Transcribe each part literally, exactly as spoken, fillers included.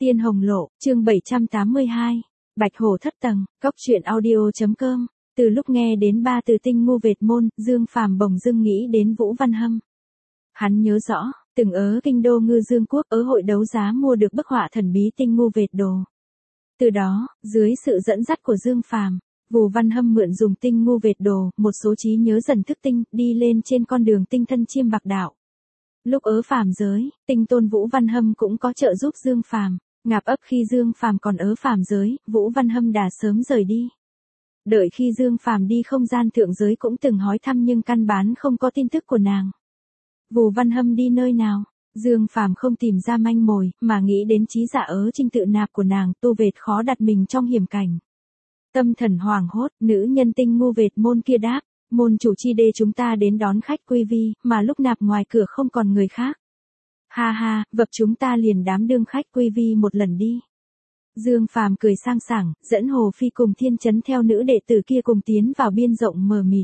Tiên Hồng Lộ, chương bảy trăm tám mươi hai. Bạch Hổ thất tầng, cốc truyện audio.com. Từ lúc nghe đến ba từ tinh ngu vệt môn, Dương Phàm bỗng dưng nghĩ đến Vũ Văn Hâm. Hắn nhớ rõ, từng ở kinh đô Ngư Dương Quốc ở hội đấu giá mua được bức họa thần bí tinh ngu vệt đồ. Từ đó, dưới sự dẫn dắt của Dương Phàm, Vũ Văn Hâm mượn dùng tinh ngu vệt đồ, một số trí nhớ dần thức tinh, đi lên trên con đường tinh thân chiêm bạc đạo. Lúc ở phàm giới, tinh tôn Vũ Văn Hâm cũng có trợ giúp Dương Phàm. Ngạp ấp khi Dương Phàm còn ở phàm giới, Vũ Văn Hâm đã sớm rời đi. Đợi khi Dương Phàm đi không gian thượng giới cũng từng hỏi thăm nhưng căn bản không có tin tức của nàng. Vũ Văn Hâm đi nơi nào? Dương Phàm không tìm ra manh mồi, mà nghĩ đến trí giả ở trinh tự nạp của nàng, tu vệt khó đặt mình trong hiểm cảnh. Tâm thần hoảng hốt, nữ nhân tinh ngu vệt môn kia đáp, môn chủ chi đê chúng ta đến đón khách quy vi, mà lúc nạp ngoài cửa không còn người khác. Ha ha, vập chúng ta liền đám đương khách quy vi một lần đi. Dương Phàm cười sang sảng, dẫn Hồ Phi cùng Thiên Chấn theo nữ đệ tử kia cùng tiến vào biên rộng mờ mịt.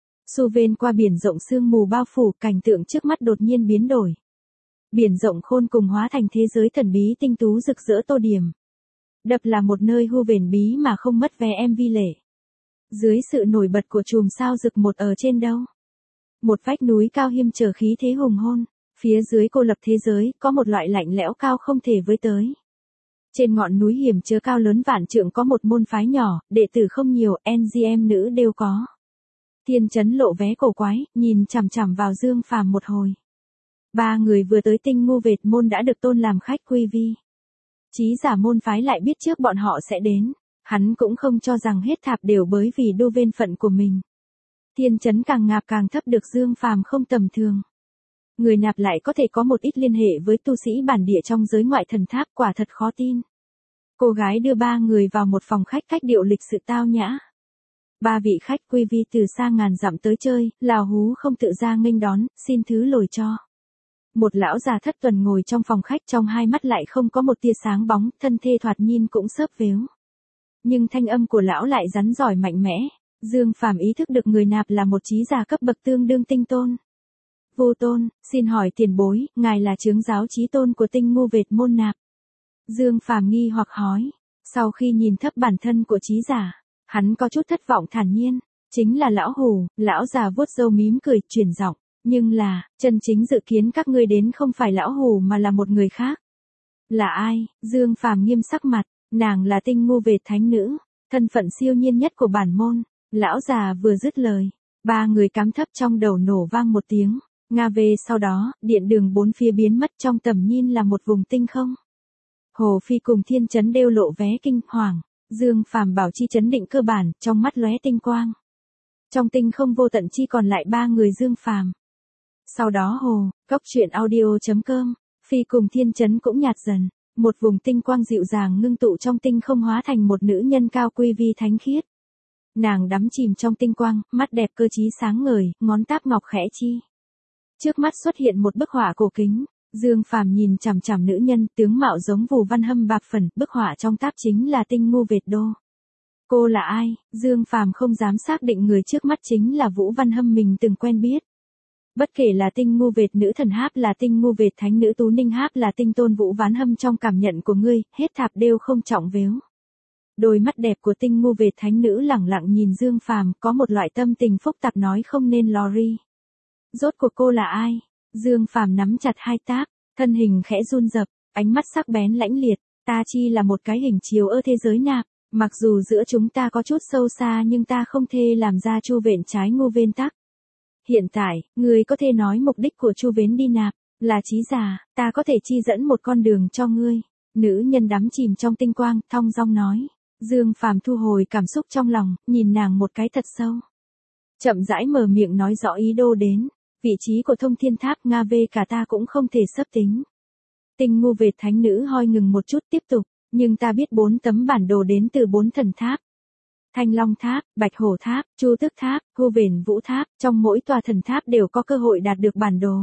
Xu vên qua biển rộng sương mù bao phủ, cảnh tượng trước mắt đột nhiên biến đổi. Biển rộng khôn cùng hóa thành thế giới thần bí tinh tú rực rỡ tô điểm. Đập là một nơi hu vền bí mà không mất vé em vi lệ. Dưới sự nổi bật của chùm sao rực một ở trên đâu. Một vách núi cao hiêm trở khí thế hùng hôn. Phía dưới cô lập thế giới, có một loại lạnh lẽo cao không thể với tới. Trên ngọn núi hiểm chứa cao lớn vạn trượng có một môn phái nhỏ, đệ tử không nhiều, en giê em nữ đều có. Thiên Chấn lộ vé cổ quái, nhìn chằm chằm vào Dương Phàm một hồi. Ba người vừa tới tinh ngu vệt môn đã được tôn làm khách quy vi. Chí giả môn phái lại biết trước bọn họ sẽ đến, hắn cũng không cho rằng hết thạp đều bởi vì đô vên phận của mình. Thiên Chấn càng ngạp càng thấp được Dương Phàm không tầm thường. Người nạp lại có thể có một ít liên hệ với tu sĩ bản địa trong giới ngoại thần tháp, quả thật khó tin. Cô gái đưa ba người vào một phòng khách cách điệu lịch sự tao nhã. Ba vị khách quy vi từ xa ngàn dặm tới chơi, lào hú không tự ra nghênh đón, xin thứ lỗi cho. Một lão già thất tuần ngồi trong phòng khách, trong hai mắt lại không có một tia sáng bóng, thân thê thoạt nhìn cũng xớp vếu. Nhưng thanh âm của lão lại rắn giỏi mạnh mẽ. Dương Phàm ý thức được người nạp là một trí giả cấp bậc tương đương tinh tôn. Vô tôn, xin hỏi tiền bối, ngài là chướng giáo chí tôn của tinh ngu vệt môn nạp. Dương Phàm nghi hoặc hỏi, sau khi nhìn thấp bản thân của trí giả, hắn có chút thất vọng thản nhiên, chính là lão hù. Lão già vuốt râu mím cười, chuyển giọng, nhưng là, chân chính dự kiến các ngươi đến không phải lão hù mà là một người khác. Là ai? Dương Phàm nghiêm sắc mặt, nàng là tinh ngu vệt thánh nữ, thân phận siêu nhiên nhất của bản môn. Lão già vừa dứt lời, ba người cắm thấp trong đầu nổ vang một tiếng. Nga về sau đó, điện đường bốn phía biến mất, trong tầm nhìn là một vùng tinh không. Hồ Phi cùng Thiên Chấn đều lộ vé kinh hoàng, Dương Phàm bảo chi chấn định cơ bản, trong mắt lóe tinh quang. Trong tinh không vô tận chi còn lại ba người Dương Phàm. Sau đó hồ, cốc truyện audio.com, Phi cùng Thiên Chấn cũng nhạt dần, một vùng tinh quang dịu dàng ngưng tụ trong tinh không hóa thành một nữ nhân cao quy vi thánh khiết. Nàng đắm chìm trong tinh quang, mắt đẹp cơ trí sáng ngời, ngón táp ngọc khẽ chi. Trước mắt xuất hiện một bức họa cổ kính, Dương Phàm nhìn chằm chằm nữ nhân, tướng mạo giống Vũ Văn Hâm bạc phần, bức họa trong táp chính là tinh ngu vệt đô. Cô là ai? Dương Phàm không dám xác định người trước mắt chính là Vũ Văn Hâm mình từng quen biết. Bất kể là tinh ngu vệt nữ thần háp là tinh ngu vệt thánh nữ tú ninh háp là tinh tôn Vũ Văn Hâm, trong cảm nhận của ngươi, hết thạp đều không trọng vếu. Đôi mắt đẹp của tinh ngu vệt thánh nữ lẳng lặng nhìn Dương Phàm, có một loại tâm tình phức tạp nói không nên lo ri. Rốt cuộc cô là ai? Dương Phàm nắm chặt hai táp, thân hình khẽ run rập, ánh mắt sắc bén lãnh liệt, ta chi là một cái hình chiếu ở thế giới nạp, mặc dù giữa chúng ta có chút sâu xa nhưng ta không thể làm ra chu vện trái ngu vên tắc. Hiện tại, người có thể nói mục đích của chu vến đi nạp, là trí giả, ta có thể chi dẫn một con đường cho ngươi. Nữ nhân đắm chìm trong tinh quang, thong dong nói. Dương Phàm thu hồi cảm xúc trong lòng, nhìn nàng một cái thật sâu. Chậm rãi mở miệng nói rõ ý đồ đến. Vị trí của thông thiên tháp Nga về cả ta cũng không thể sắp tính. Tinh ngu vệt thánh nữ hoi ngừng một chút tiếp tục, nhưng ta biết bốn tấm bản đồ đến từ bốn thần tháp. Thanh Long Tháp, Bạch Hổ Tháp, Chu Tước Tháp, Hu Vền Vũ Tháp, trong mỗi tòa thần tháp đều có cơ hội đạt được bản đồ.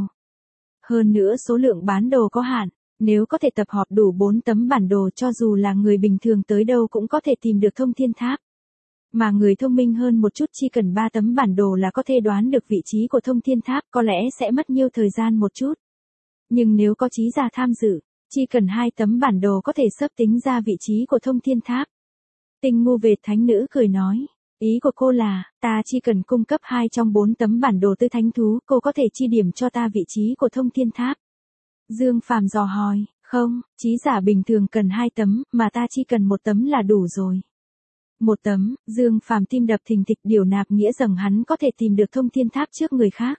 Hơn nữa số lượng bán đồ có hạn, nếu có thể tập hợp đủ bốn tấm bản đồ cho dù là người bình thường tới đâu cũng có thể tìm được thông thiên tháp. Mà người thông minh hơn một chút chỉ cần ba tấm bản đồ là có thể đoán được vị trí của thông thiên tháp, có lẽ sẽ mất nhiều thời gian một chút. Nhưng nếu có trí giả tham dự, Chỉ cần hai tấm bản đồ có thể xấp tính ra vị trí của thông thiên tháp. Tinh Ngu Vệt Thánh Nữ cười nói. Ý của cô là, ta chỉ cần cung cấp hai trong bốn tấm bản đồ tư thánh thú, cô có thể chi điểm cho ta vị trí của thông thiên tháp. Dương Phàm dò hỏi, không, trí giả bình thường cần hai tấm, mà ta chỉ cần một tấm là đủ rồi. Một tấm, Dương Phàm tim đập thình thịch, điều nạp nghĩa rằng hắn có thể tìm được thông thiên tháp trước người khác.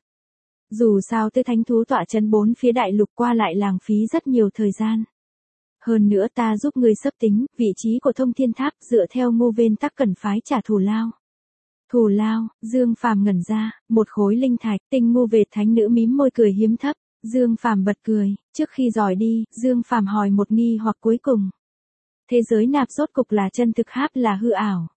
Dù sao tư thánh thú tọa trấn bốn phía đại lục qua lại lãng phí rất nhiều thời gian. Hơn nữa ta giúp ngươi xấp tính, vị trí của thông thiên tháp dựa theo Ngô Vên Tắc cần phái trả thù lao. Thù lao, Dương Phàm ngẩn ra, một khối linh thạch. Tinh Ngu Vệt Thánh Nữ mím môi cười hiếm thấp. Dương Phàm bật cười, trước khi rời đi, Dương Phàm hỏi một nghi hoặc cuối cùng. Thế giới nạp rốt cục là chân thực háp là hư ảo?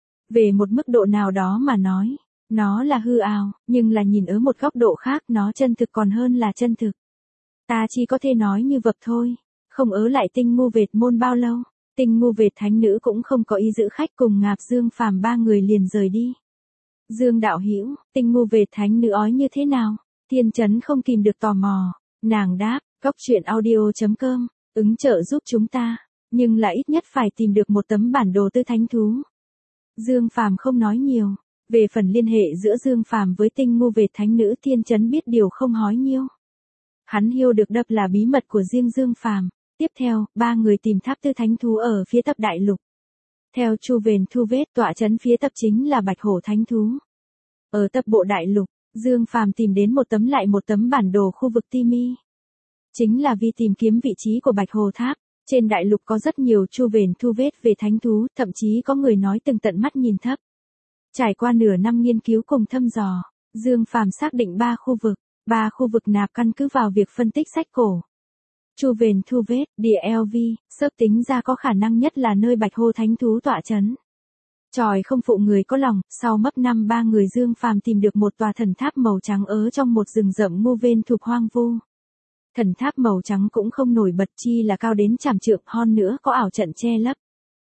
Về một mức độ nào đó mà nói, nó là hư ảo, nhưng là nhìn ở một góc độ khác nó chân thực còn hơn là chân thực. Ta chỉ có thể nói như vậy thôi, không ở lại Tinh Ngu Vệt môn bao lâu. Tinh Ngu Vệt Thánh Nữ cũng không có ý giữ khách, cùng Ngạp Dương Phàm ba người liền rời đi. Dương đạo hữu, Tinh Ngu Vệt Thánh Nữ ói như thế nào? Thiên Chấn không kìm được tò mò, nàng đáp, cốc truyện audio chấm com, ứng trợ giúp chúng ta, nhưng là ít nhất phải tìm được một tấm bản đồ tư thánh thú. Dương Phàm không nói nhiều, về phần liên hệ giữa Dương Phàm với Tinh Ngu Vệt Thánh Nữ, Thiên Chấn biết điều không hói nhiêu. Hắn hiểu được đập là bí mật của riêng Dương Phàm. Tiếp theo, ba người tìm tháp tư thánh thú ở phía tập đại lục. Theo Chu Vền Thu Vết, tọa trấn phía tập chính là Bạch Hổ Thánh Thú. Ở tập bộ đại lục, Dương Phàm tìm đến một tấm lại một tấm bản đồ khu vực Ti Mi. Chính là vì tìm kiếm vị trí của Bạch Hồ Tháp. Trên đại lục có rất nhiều Chu Vền Thu Vết về thánh thú, thậm chí có người nói từng tận mắt nhìn thấp. Trải qua nửa năm nghiên cứu cùng thăm dò, Dương Phàm xác định ba khu vực, ba khu vực nạp căn cứ vào việc phân tích sách cổ. Chu Vền Thu Vết, địa lờ vê, xếp tính ra có khả năng nhất là nơi Bạch Hổ Thánh Thú tọa trấn. Tròi không phụ người có lòng, sau mấp năm ba người Dương Phàm tìm được một tòa thần tháp màu trắng ở trong một rừng rậm Ngô Vên thuộc hoang vu. Thần tháp màu trắng cũng không nổi bật chi là cao đến trảm trượng, hơn nữa có ảo trận che lấp.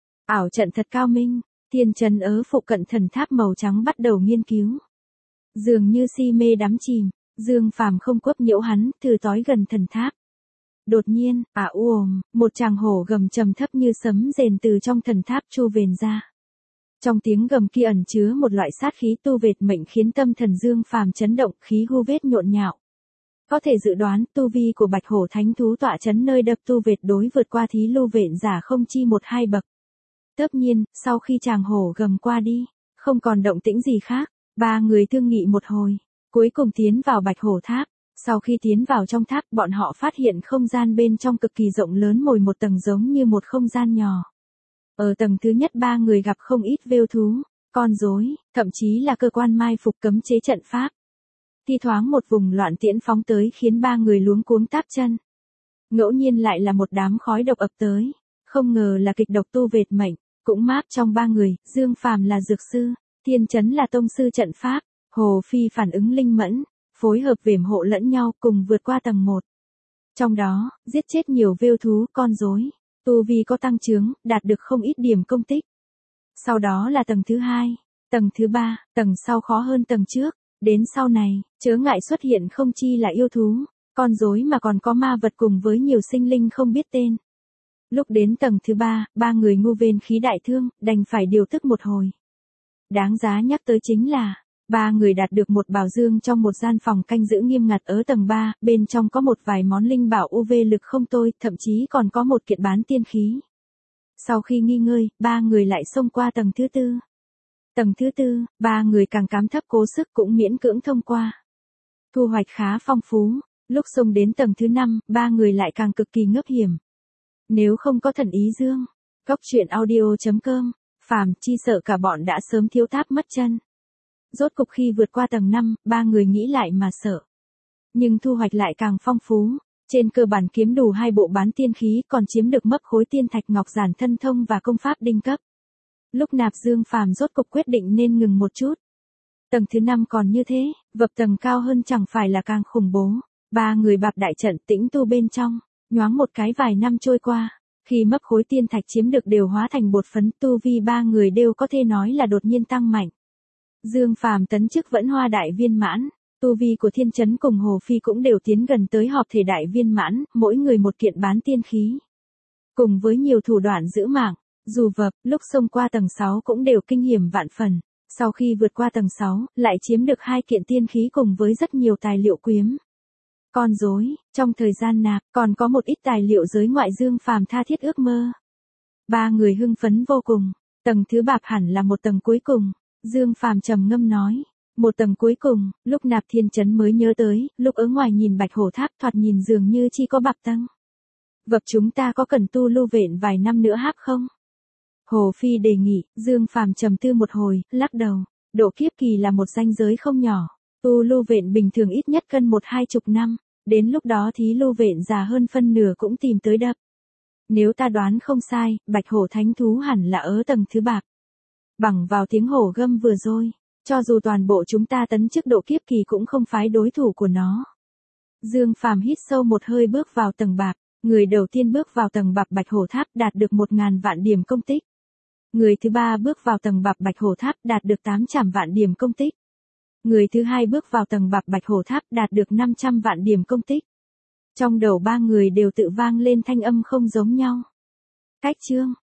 Ảo trận thật cao minh, Thiên Chấn ở phụ cận thần tháp màu trắng bắt đầu nghiên cứu. Dường như si mê đắm chìm, Dương Phàm không quấp nhiễu hắn, thử tối gần thần tháp. Đột nhiên, à ùm, một tràng hổ gầm trầm thấp như sấm rền từ trong thần tháp Chu Vền ra. Trong tiếng gầm kia ẩn chứa một loại sát khí tu vệt mệnh khiến tâm thần Dương Phàm chấn động, khí hu vết nhộn nhạo. Có thể dự đoán tu vi của Bạch Hổ Thánh Thú tọa trấn nơi đập tu vệt đối vượt qua thí lưu vện giả không chi một hai bậc. Tất nhiên, sau khi chàng hổ gầm qua đi, không còn động tĩnh gì khác, ba người thương nghị một hồi, cuối cùng tiến vào Bạch Hổ Tháp. Sau khi tiến vào trong tháp, bọn họ phát hiện không gian bên trong cực kỳ rộng lớn, mồi một tầng giống như một không gian nhỏ. Ở tầng thứ nhất ba người gặp không ít vêu thú, con rối, thậm chí là cơ quan mai phục cấm chế trận pháp. Thi thoáng một vùng loạn tiễn phóng tới khiến ba người luống cuống táp chân. Ngẫu nhiên lại là một đám khói độc ập tới, không ngờ là kịch độc tu vệt mệnh, cũng máp trong ba người, Dương Phàm là dược sư, Thiên Chấn là tông sư trận pháp, Hồ Phi phản ứng linh mẫn, phối hợp vềm hộ lẫn nhau cùng vượt qua tầng một. Trong đó, giết chết nhiều vêu thú, con rối, tu vi có tăng trưởng, đạt được không ít điểm công tích. Sau đó là tầng thứ hai, tầng thứ ba, tầng sau khó hơn tầng trước, đến sau này, chớ ngại xuất hiện không chi là yêu thú, con rối mà còn có ma vật cùng với nhiều sinh linh không biết tên. Lúc đến tầng thứ ba, ba người ngu vên khí đại thương, đành phải điều tức một hồi. Đáng giá nhắc tới chính là, ba người đạt được một bảo dương trong một gian phòng canh giữ nghiêm ngặt ở tầng ba, bên trong có một vài món linh bảo u vê lực không tôi, thậm chí còn có một kiện bán tiên khí. Sau khi nghi ngơi, ba người lại xông qua tầng thứ tư. Tầng thứ tư, ba người càng cắm thấp cố sức cũng miễn cưỡng thông qua. Thu hoạch khá phong phú, lúc xông đến tầng thứ năm, ba người lại càng cực kỳ ngấp hiểm. Nếu không có thần ý dương, cốc truyện audio chấm com, phàm chi sợ cả bọn đã sớm thiếu tháp mất chân. Rốt cục khi vượt qua tầng năm, ba người nghĩ lại mà sợ. Nhưng thu hoạch lại càng phong phú, trên cơ bản kiếm đủ hai bộ bán tiên khí, còn chiếm được mấp khối tiên thạch ngọc giản thân thông và công pháp đinh cấp. Lúc nạp Dương Phàm rốt cục quyết định nên ngừng một chút. Tầng thứ năm còn như thế, vập tầng cao hơn chẳng phải là càng khủng bố. Ba người bạp đại trận tĩnh tu bên trong, nhoáng một cái vài năm trôi qua, khi mấp khối tiên thạch chiếm được đều hóa thành bột phấn, tu vi ba người đều có thể nói là đột nhiên tăng mạnh. Dương Phàm tấn chức vẫn hoa đại viên mãn, Tu vi của Thiên Chấn cùng Hồ Phi cũng đều tiến gần tới hợp thể đại viên mãn, mỗi người một kiện bán tiên khí. Cùng với nhiều thủ đoạn giữ mạng, dù vập, lúc xông qua tầng sáu cũng đều kinh hiểm vạn phần. Sau khi vượt qua tầng sáu, lại chiếm được hai kiện tiên khí cùng với rất nhiều tài liệu quyếm. Con rối, trong thời gian nạp, còn có một ít tài liệu giới ngoại Dương Phàm tha thiết ước mơ. Ba người hưng phấn vô cùng, tầng thứ bạp hẳn là một tầng cuối cùng, Dương Phàm trầm ngâm nói. Một tầng cuối cùng, lúc nạp Thiên Chấn mới nhớ tới, lúc ở ngoài nhìn Bạch Hổ Tháp thoạt nhìn dường như chỉ có bạp tăng. Vập chúng ta có cần tu lưu vện vài năm nữa hắc không? Hồ Phi đề nghị, Dương Phàm trầm tư một hồi, lắc đầu, độ kiếp kỳ là một ranh giới không nhỏ, tu lưu vện bình thường ít nhất cân một hai chục năm, đến lúc đó thí lưu vện già hơn phân nửa cũng tìm tới đập. Nếu ta đoán không sai, Bạch Hổ Thánh Thú hẳn là ở tầng thứ bạc. Bằng vào tiếng hổ gâm vừa rồi, cho dù toàn bộ chúng ta tấn chức độ kiếp kỳ cũng không phải đối thủ của nó. Dương Phàm hít sâu một hơi bước vào tầng bạc, người đầu tiên bước vào tầng bạc Bạch Hổ Tháp đạt được một ngàn vạn điểm công tích. Người thứ ba bước vào tầng bạc Bạch Hổ Tháp đạt được tám trăm vạn điểm công tích. Người thứ hai bước vào tầng bạc Bạch Hổ Tháp đạt được năm trăm vạn điểm công tích. Trong đầu ba người đều tự vang lên thanh âm không giống nhau. Cách chương